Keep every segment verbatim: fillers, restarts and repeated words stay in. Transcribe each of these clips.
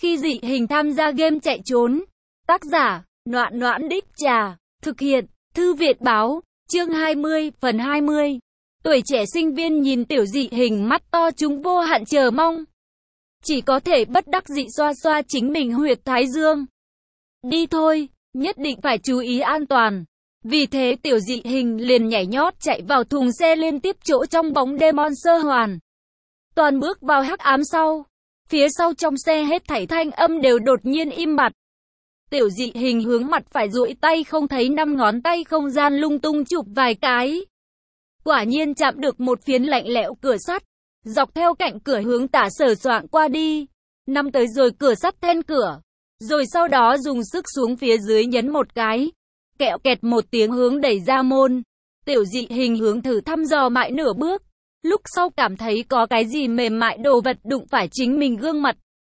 Khi dị hình tham gia game chạy trốn. Tác giả, Noãn Noãn Đích Trà. Thực hiện, Thư viện báo. Chương hai mươi, phần hai mươi. Tuổi trẻ sinh viên nhìn tiểu dị hình mắt to chúng vô hạn chờ mong. Chỉ có thể bất đắc dĩ xoa xoa chính mình huyệt thái dương. Đi thôi, nhất định phải chú ý an toàn. Vì thế tiểu dị hình liền nhảy nhót chạy vào thùng xe liên tiếp chỗ trong bóng đêm sơ hoàn. Toàn bước vào hắc ám sau. Phía sau trong xe hết thảy thanh âm đều đột nhiên im bặt. Tiểu dị hình hướng mặt phải duỗi tay không thấy năm ngón tay không gian lung tung chụp vài cái. Quả nhiên chạm được một phiến lạnh lẽo cửa sắt. Dọc theo cạnh cửa hướng tả sờ soạng qua đi. Năm tới rồi cửa sắt then cửa. Rồi sau đó dùng sức xuống phía dưới nhấn một cái. Kẹo kẹt một tiếng hướng đẩy ra môn. Tiểu dị hình hướng thử thăm dò mãi nửa bước. Lúc sau cảm thấy có cái gì mềm mại đồ vật đụng phải chính mình gương mặt.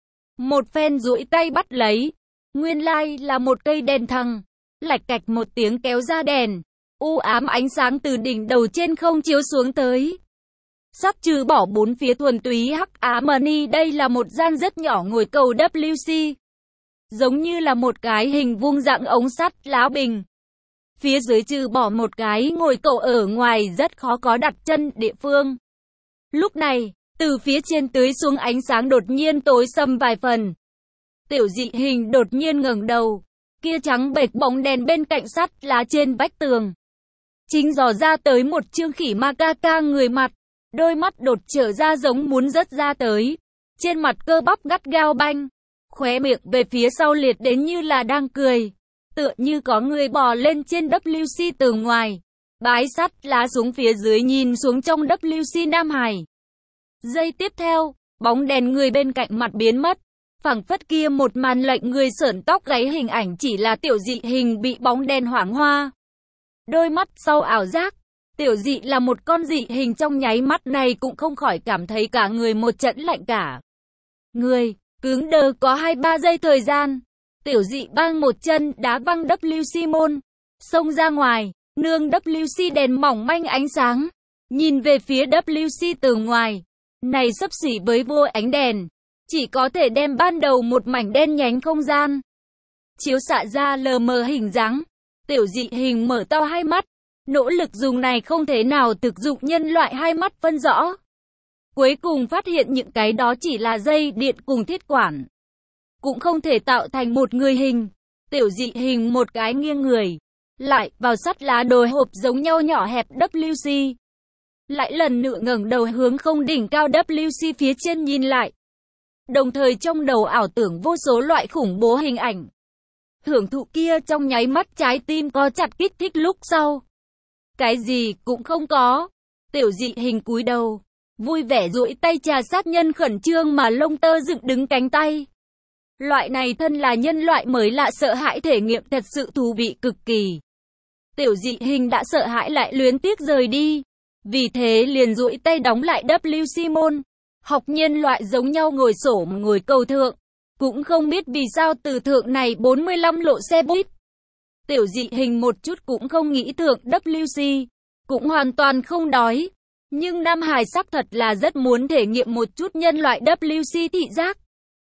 Một phen duỗi tay bắt lấy. Nguyên lai là một cây đèn thăng. Lạch cạch một tiếng kéo ra đèn. U ám ánh sáng từ đỉnh đầu trên không chiếu xuống tới. Sắp trừ bỏ bốn phía thuần túy hắc ám mani, đây là một gian rất nhỏ ngồi cầu W C. Giống như là một cái hình vuông dạng ống sắt lá bình. Phía dưới trừ bỏ một cái ngồi cầu ở ngoài rất khó có đặt chân địa phương. Lúc này, từ phía trên tưới xuống ánh sáng đột nhiên tối sầm vài phần. Tiểu dị hình đột nhiên ngẩng đầu. Kia trắng bệch bóng đèn bên cạnh sắt lá trên vách tường. Chính dò ra tới một trương khỉ ma ca ca người mặt. Đôi mắt đột trở ra giống muốn rớt ra tới. Trên mặt cơ bắp gắt gao banh. Khóe miệng về phía sau liệt đến như là đang cười. Tựa như có người bò lên trên W C từ ngoài. Bái sắt lá xuống phía dưới nhìn xuống trong W C Nam Hải. Giây tiếp theo, bóng đèn người bên cạnh mặt biến mất. Phảng phất kia một màn lệnh người sởn tóc gáy hình ảnh chỉ là tiểu dị hình bị bóng đèn hoảng hoa. Đôi mắt sau ảo giác. Tiểu dị là một con dị hình trong nháy mắt này cũng không khỏi cảm thấy cả người một trận lạnh cả. Người, cứng đờ có hai ba giây thời gian. Tiểu dị bang một chân đá văng W C môn. Xông ra ngoài, nương W C đèn mỏng manh ánh sáng. Nhìn về phía W C từ ngoài. Này xấp xỉ với vô ánh đèn. Chỉ có thể đem ban đầu một mảnh đen nhánh không gian. Chiếu xạ ra lờ mờ hình dáng. Tiểu dị hình mở to hai mắt. Nỗ lực dùng này không thể nào thực dụng nhân loại hai mắt phân rõ. Cuối cùng phát hiện những cái đó chỉ là dây điện cùng thiết quản. Cũng không thể tạo thành một người hình. Tiểu dị hình một cái nghiêng người. Lại vào sắt lá đồi hộp giống nhau nhỏ hẹp W C. Lại lần nữa ngẩng đầu hướng không đỉnh cao W C phía trên nhìn lại. Đồng thời trong đầu ảo tưởng vô số loại khủng bố hình ảnh. Hưởng thụ kia trong nháy mắt trái tim có chặt kích thích lúc sau. Cái gì cũng không có. Tiểu dị hình cúi đầu. Vui vẻ duỗi tay trà sát nhân khẩn trương mà lông tơ dựng đứng cánh tay. Loại này thân là nhân loại mới lạ sợ hãi thể nghiệm thật sự thú vị cực kỳ. Tiểu dị hình đã sợ hãi lại luyến tiếc rời đi. Vì thế liền duỗi tay đóng lại W C môn. Học nhân loại giống nhau ngồi xổm ngồi cầu thượng. Cũng không biết vì sao từ thượng này bốn mươi lăm lộ xe buýt. Tiểu dị hình một chút cũng không nghĩ thượng W C. Cũng hoàn toàn không đói. Nhưng Nam Hải sắc thật là rất muốn thể nghiệm một chút nhân loại W C thị giác.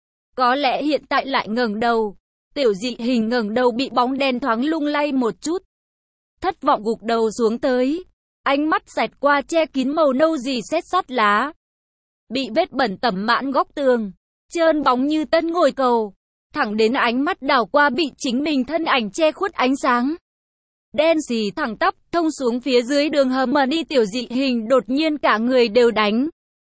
Có lẽ hiện tại lại ngẩng đầu. Tiểu dị hình ngẩng đầu bị bóng đèn thoáng lung lay một chút. Thất vọng gục đầu xuống tới. Ánh mắt xẹt qua che kín màu nâu rì sét sắt lá. Bị vết bẩn tẩm mãn góc tường. Trơn bóng như tân ngồi cầu. Thẳng đến ánh mắt đảo qua bị chính mình thân ảnh che khuất ánh sáng. Đen xì thẳng tắp thông xuống phía dưới đường hầm mà đi tiểu dị hình đột nhiên cả người đều đánh.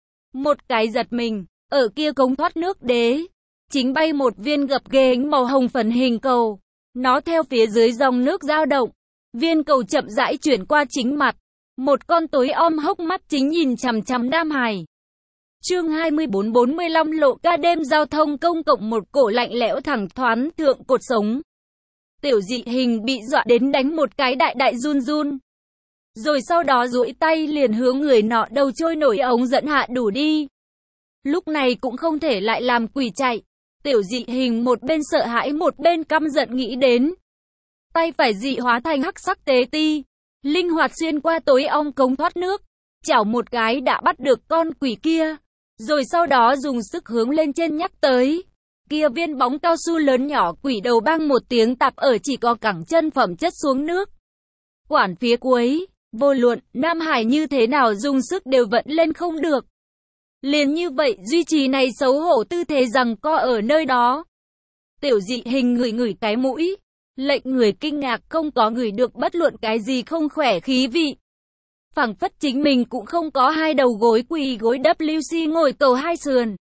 Một cái giật mình, ở kia cống thoát nước đế. Chính bay một viên gập ghềnh màu hồng phấn hình cầu. Nó theo phía dưới dòng nước dao động. Viên cầu chậm rãi chuyển qua chính mặt. Một con tối om hốc mắt chính nhìn chằm chằm Nam Hải. Chương hai mươi bốn bốn mươi lăm lộ ca đêm giao thông công cộng một cổ lạnh lẽo thẳng thoáng thượng cột sống. Tiểu dị hình bị dọa đến đánh một cái đại đại run run. Rồi sau đó duỗi tay liền hướng người nọ đầu trôi nổi ống dẫn hạ đủ đi. Lúc này cũng không thể lại làm quỷ chạy. Tiểu dị hình một bên sợ hãi một bên căm giận nghĩ đến. Tay phải dị hóa thành hắc sắc tế ti. Linh hoạt xuyên qua tối ong cống thoát nước. Chảo một cái đã bắt được con quỷ kia. Rồi sau đó dùng sức hướng lên trên nhắc tới. Kia viên bóng cao su lớn nhỏ quỷ đầu bang một tiếng tạp ở chỉ có cẳng chân phẩm chất xuống nước. Quản phía cuối, vô luận Nam Hải như thế nào dùng sức đều vẫn lên không được. Liền như vậy duy trì này xấu hổ tư thế rằng co ở nơi đó. Tiểu dị hình ngửi ngửi cái mũi, lệnh người kinh ngạc không có ngửi được bất luận cái gì không khỏe khí vị. Phảng phất chính mình cũng không có hai đầu gối quỳ gối W C ngồi cầu hai sườn,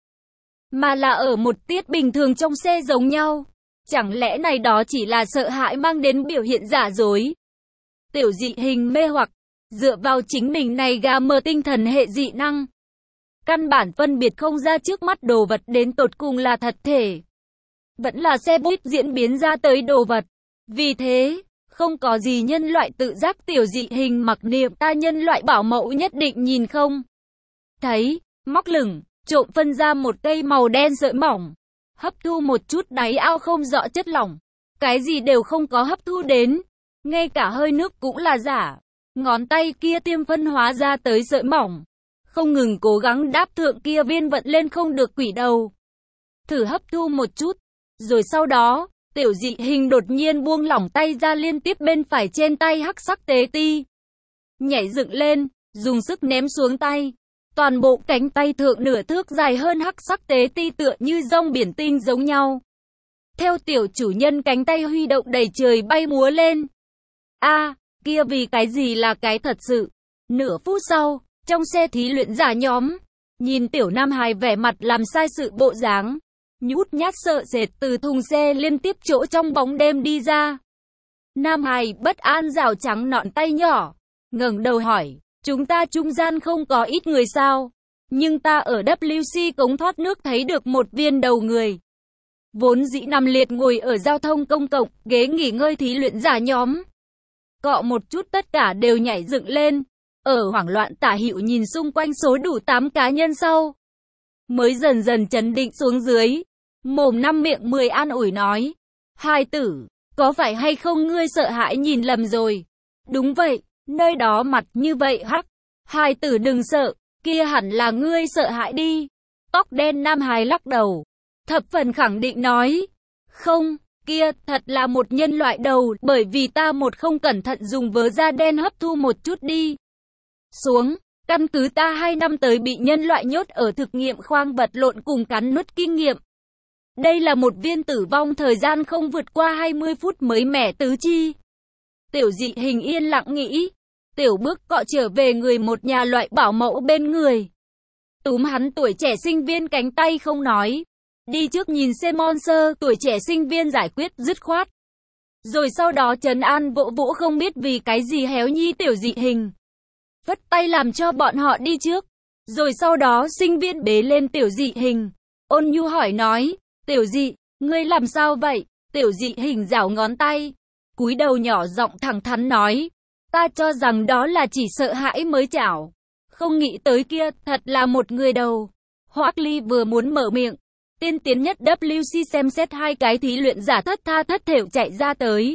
mà là ở một tiết bình thường trong xe giống nhau. Chẳng lẽ này đó chỉ là sợ hãi mang đến biểu hiện giả dối? Tiểu dị hình mê hoặc, dựa vào chính mình này gà mờ tinh thần hệ dị năng. Căn bản phân biệt không ra trước mắt đồ vật đến tột cùng là thật thể, vẫn là xe buýt diễn biến ra tới đồ vật. Vì thế, không có gì nhân loại tự giác tiểu dị hình mặc niệm ta nhân loại bảo mẫu nhất định nhìn không thấy, móc lửng, trộm phân ra một cây màu đen sợi mỏng, hấp thu một chút đáy ao không rõ chất lỏng, cái gì đều không có hấp thu đến, ngay cả hơi nước cũng là giả. Ngón tay kia tiêm phân hóa ra tới sợi mỏng, không ngừng cố gắng đáp thượng kia viên vận lên không được quỷ đầu. Thử hấp thu một chút, rồi sau đó, tiểu dị hình đột nhiên buông lỏng tay ra liên tiếp bên phải trên tay hắc sắc tế ti. Nhảy dựng lên, dùng sức ném xuống tay. Toàn bộ cánh tay thượng nửa thước dài hơn hắc sắc tế ti tựa như rong biển tinh giống nhau. Theo tiểu chủ nhân cánh tay huy động đầy trời bay múa lên. A, kia vì cái gì là cái thật sự. Nửa phút sau, trong xe thí luyện giả nhóm, nhìn tiểu Nam Hải vẻ mặt làm sai sự bộ dáng, nhút nhát sợ sệt từ thùng xe liên tiếp chỗ trong bóng đêm đi ra. Nam Hải bất an rảo trắng nọn tay nhỏ, ngẩng đầu hỏi, chúng ta trung gian không có ít người sao? Nhưng ta ở W C cống thoát nước thấy được một viên đầu người. Vốn dĩ nằm liệt ngồi ở giao thông công cộng, ghế nghỉ ngơi thí luyện giả nhóm. Cọ một chút tất cả đều nhảy dựng lên, ở hoảng loạn tả hữu nhìn xung quanh số đủ tám cá nhân sau. Mới dần dần chấn định xuống dưới, mồm năm miệng mười an ủi nói, hai tử, có phải hay không ngươi sợ hãi nhìn lầm rồi? Đúng vậy, nơi đó mặt như vậy hắc, hai tử đừng sợ, kia hẳn là ngươi sợ hãi đi. Tóc đen Nam Hải lắc đầu, thập phần khẳng định nói, không, kia thật là một nhân loại đầu, bởi vì ta một không cẩn thận dùng vớ da đen hấp thu một chút đi xuống, căn cứ ta hai năm tới bị nhân loại nhốt ở thực nghiệm khoang vật lộn cùng cắn nuốt kinh nghiệm. Đây là một viên tử vong thời gian không vượt qua hai mươi phút mới mẻ tứ chi. Tiểu dị hình yên lặng nghĩ, tiểu bước cọ trở về người một nhà loại bảo mẫu bên người. Túm hắn tuổi trẻ sinh viên cánh tay không nói, đi trước nhìn xem monster tuổi trẻ sinh viên giải quyết dứt khoát. Rồi sau đó trấn an vỗ vỗ không biết vì cái gì héo nhi tiểu dị hình. Vất tay làm cho bọn họ đi trước. Rồi sau đó sinh viên bế lên tiểu dị hình. Ôn nhu hỏi nói, tiểu dị, ngươi làm sao vậy? Tiểu dị hình giảo ngón tay, cúi đầu nhỏ giọng thẳng thắn nói, ta cho rằng đó là chỉ sợ hãi mới chảo. Không nghĩ tới kia, thật là một người đầu. Hoắc Ly vừa muốn mở miệng, tiên tiến nhất W C xem xét hai cái thí luyện giả thất tha thất thểu chạy ra tới.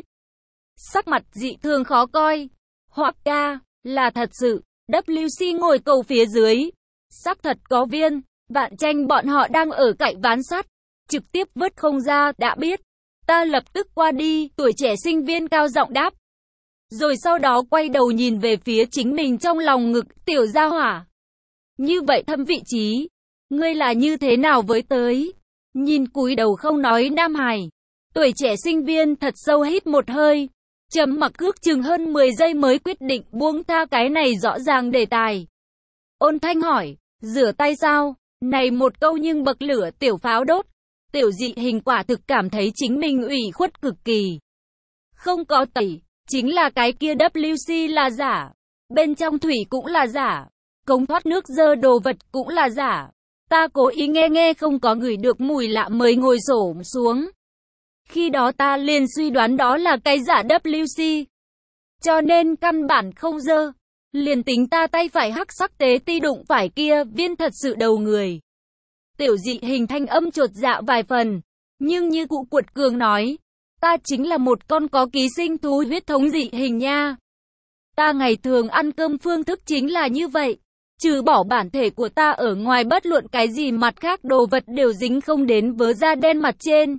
Sắc mặt dị thường khó coi. Hoắc ca, là thật sự, W C ngồi cầu phía dưới. Xác thật có viên, Vạn Tranh bọn họ đang ở cạnh ván sắt. Trực tiếp vớt không ra, đã biết. Ta lập tức qua đi, tuổi trẻ sinh viên cao giọng đáp. Rồi sau đó quay đầu nhìn về phía chính mình trong lòng ngực, tiểu gia hỏa. Như vậy thâm vị trí. Ngươi là như thế nào với tới? Nhìn cúi đầu không nói Nam Hải. Tuổi trẻ sinh viên thật sâu hít một hơi. Trầm mặc ước chừng hơn mười giây mới quyết định buông tha cái này rõ ràng đề tài. Ôn Thanh hỏi, rửa tay sao? Này một câu nhưng bậc lửa tiểu pháo đốt. Tiểu dị hình quả thực cảm thấy chính mình ủy khuất cực kỳ. Không có tẩy, chính là cái kia W C là giả. Bên trong thủy cũng là giả. Cống thoát nước dơ đồ vật cũng là giả. Ta cố ý nghe nghe không có ngửi được mùi lạ mới ngồi xổm xuống. Khi đó ta liền suy đoán đó là cái giả W C. Cho nên căn bản không dơ. Liền tính ta tay phải hắc sắc tế ti đụng phải kia viên thật sự đầu người. Tiểu dị hình thanh âm chột dạ vài phần. Nhưng như cụ Cuột Cường nói, ta chính là một con có ký sinh thú huyết thống dị hình nha. Ta ngày thường ăn cơm phương thức chính là như vậy. Trừ bỏ bản thể của ta ở ngoài bất luận cái gì mặt khác đồ vật đều dính không đến vớ da đen mặt trên.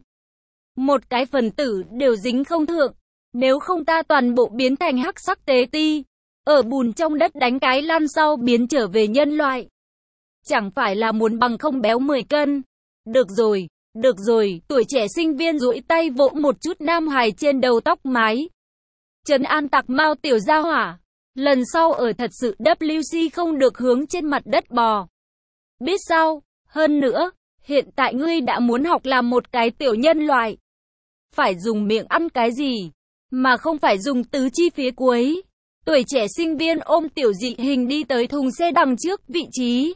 Một cái phần tử đều dính không thượng. Nếu không ta toàn bộ biến thành hắc sắc tế ti. Ở bùn trong đất đánh cái lăn sau biến trở về nhân loại. Chẳng phải là muốn bằng không béo mười cân. Được rồi, được rồi, tuổi trẻ sinh viên duỗi tay vỗ một chút nam hài trên đầu tóc mái. Trấn an tặc mau tiểu gia hỏa. Lần sau ở thật sự W C không được hướng trên mặt đất bò. Biết sao, hơn nữa, hiện tại ngươi đã muốn học làm một cái tiểu nhân loại. Phải dùng miệng ăn cái gì, mà không phải dùng tứ chi phía cuối. Tuổi trẻ sinh viên ôm tiểu dị hình đi tới thùng xe đằng trước vị trí.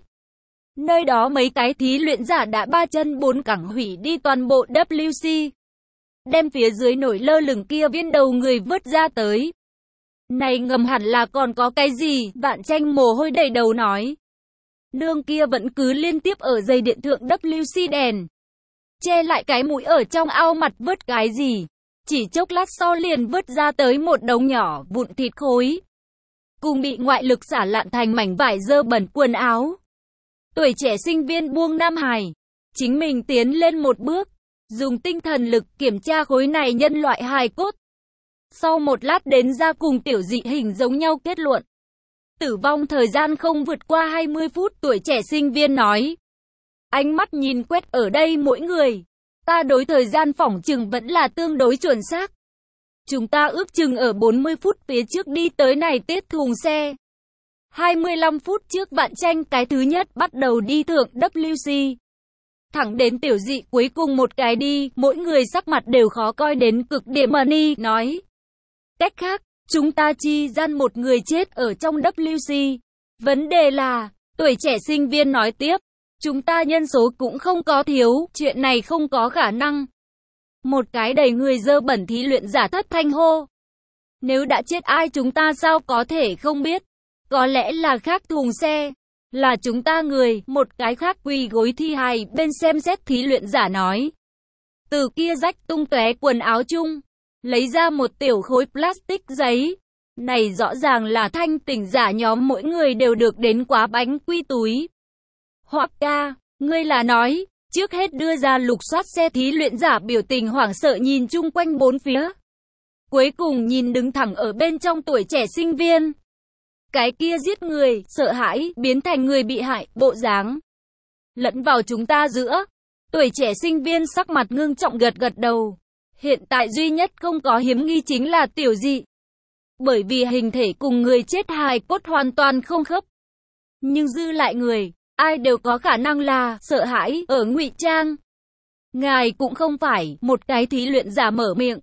Nơi đó mấy cái thí luyện giả đã ba chân bốn cẳng hủy đi toàn bộ W C. Đem phía dưới nổi lơ lửng kia viên đầu người vớt ra tới. Này ngầm hẳn là còn có cái gì, Vạn Tranh mồ hôi đầy đầu nói. Nương kia vẫn cứ liên tiếp ở dây điện thượng W C đèn. Che lại cái mũi ở trong ao mặt vớt cái gì. Chỉ chốc lát sau liền vớt ra tới một đống nhỏ vụn thịt khối. Cùng bị ngoại lực xả lạn thành mảnh vải dơ bẩn quần áo. Tuổi trẻ sinh viên buông nam hài. Chính mình tiến lên một bước. Dùng tinh thần lực kiểm tra khối này nhân loại hài cốt. Sau một lát đến ra cùng tiểu dị hình giống nhau kết luận. Tử vong thời gian không vượt qua hai mươi phút, tuổi trẻ sinh viên nói. Ánh mắt nhìn quét ở đây mỗi người. Ta đối thời gian phỏng chừng vẫn là tương đối chuẩn xác. Chúng ta ước chừng ở bốn mươi phút phía trước đi tới này tiết thùng xe. hai mươi lăm phút trước Vạn Tranh cái thứ nhất bắt đầu đi thượng W C. Thẳng đến tiểu dị cuối cùng một cái đi, mỗi người sắc mặt đều khó coi đến cực điểm. Money nói. Cách khác, chúng ta chi gian một người chết ở trong W C. Vấn đề là, tuổi trẻ sinh viên nói tiếp, chúng ta nhân số cũng không có thiếu, chuyện này không có khả năng. Một cái đầy người dơ bẩn thí luyện giả thất thanh hô. Nếu đã chết ai chúng ta sao có thể không biết? Có lẽ là khác thùng xe. Là chúng ta người, một cái khác quỳ gối thi hài bên xem xét thí luyện giả nói. Từ kia rách tung tóe quần áo chung. Lấy ra một tiểu khối plastic giấy. Này rõ ràng là thanh tỉnh giả nhóm mỗi người đều được đến quá bánh quy túi. Hoặc ca, ngươi là nói, trước hết đưa ra lục soát xe thí luyện giả biểu tình hoảng sợ nhìn chung quanh bốn phía. Cuối cùng nhìn đứng thẳng ở bên trong tuổi trẻ sinh viên. Cái kia giết người, sợ hãi, biến thành người bị hại, bộ dáng. Lẫn vào chúng ta giữa. Tuổi trẻ sinh viên sắc mặt ngưng trọng gật gật đầu. Hiện tại duy nhất không có hiếm nghi chính là tiểu dị. Bởi vì hình thể cùng người chết hài cốt hoàn toàn không khớp. Nhưng dư lại người, ai đều có khả năng là sợ hãi ở ngụy trang. Ngài cũng không phải một cái thí luyện giả mở miệng.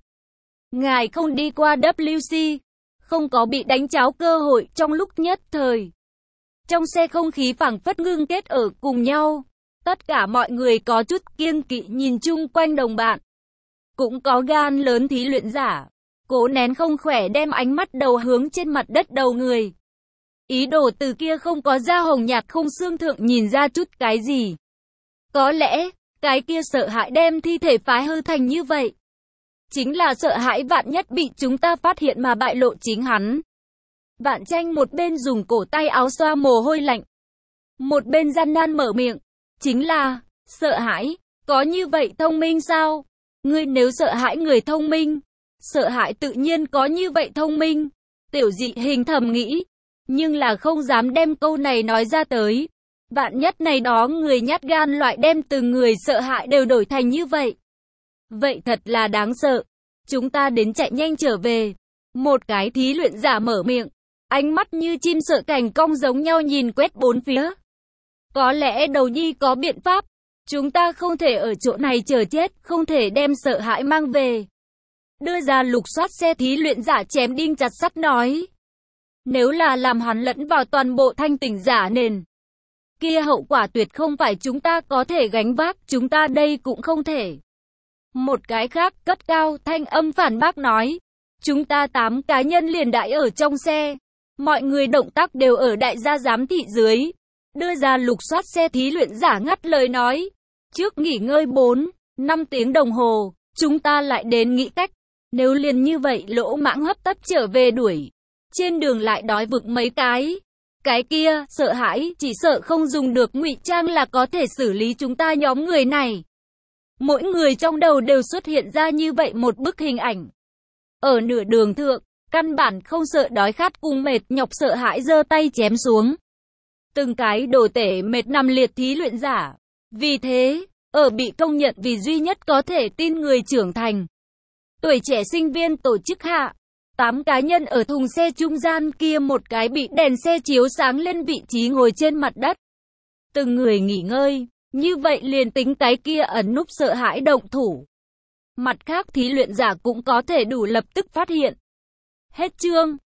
Ngài không đi qua W C, không có bị đánh cháo cơ hội trong lúc nhất thời. Trong xe không khí phảng phất ngưng kết ở cùng nhau. Tất cả mọi người có chút kiêng kỵ nhìn chung quanh đồng bạn. Cũng có gan lớn thí luyện giả. Cố nén không khỏe đem ánh mắt đầu hướng trên mặt đất đầu người. Ý đồ từ kia không có da hồng nhạt không xương thượng nhìn ra chút cái gì. Có lẽ, cái kia sợ hãi đem thi thể phái hư thành như vậy. Chính là sợ hãi vạn nhất bị chúng ta phát hiện mà bại lộ chính hắn. Vạn Tranh một bên dùng cổ tay áo xoa mồ hôi lạnh. Một bên gian nan mở miệng. Chính là, sợ hãi, có như vậy thông minh sao? Ngươi nếu sợ hãi người thông minh, sợ hãi tự nhiên có như vậy thông minh. Tiểu dị hình thầm nghĩ, nhưng là không dám đem câu này nói ra tới. Vạn nhất này đó người nhát gan loại đem từ người sợ hãi đều đổi thành như vậy. Vậy thật là đáng sợ. Chúng ta đến chạy nhanh trở về. Một cái thí luyện giả mở miệng. Ánh mắt như chim sợ cảnh cong giống nhau nhìn quét bốn phía. Có lẽ đầu nhi có biện pháp. Chúng ta không thể ở chỗ này chờ chết. Không thể đem sợ hãi mang về. Đưa ra lục soát xe thí luyện giả chém đinh chặt sắt nói. Nếu là làm hắn lẫn vào toàn bộ thanh tỉnh giả nền. Kia hậu quả tuyệt không phải chúng ta có thể gánh vác. Chúng ta đây cũng không thể. Một cái khác cất cao thanh âm phản bác nói. Chúng ta tám cá nhân liền đãi ở trong xe. Mọi người động tác đều ở đại gia giám thị dưới. Đưa ra lục soát xe thí luyện giả ngắt lời nói. Trước nghỉ ngơi bốn, năm tiếng đồng hồ, chúng ta lại đến nghĩ cách. Nếu liền như vậy lỗ mãng hấp tấp trở về đuổi. Trên đường lại đói vực mấy cái. Cái kia, sợ hãi, chỉ sợ không dùng được ngụy trang là có thể xử lý chúng ta nhóm người này. Mỗi người trong đầu đều xuất hiện ra như vậy một bức hình ảnh. Ở nửa đường thượng, căn bản không sợ đói khát cùng mệt nhọc sợ hãi giơ tay chém xuống. Từng cái đồ tể mệt nằm liệt thí luyện giả. Vì thế, ở bị công nhận vì duy nhất có thể tin người trưởng thành. Tuổi trẻ sinh viên tổ chức hạ. Tám cá nhân ở thùng xe trung gian kia một cái bị đèn xe chiếu sáng lên vị trí ngồi trên mặt đất. Từng người nghỉ ngơi. Như vậy liền tính cái kia ẩn núp sợ hãi động thủ. Mặt khác thí luyện giả cũng có thể đủ lập tức phát hiện. Hết chương.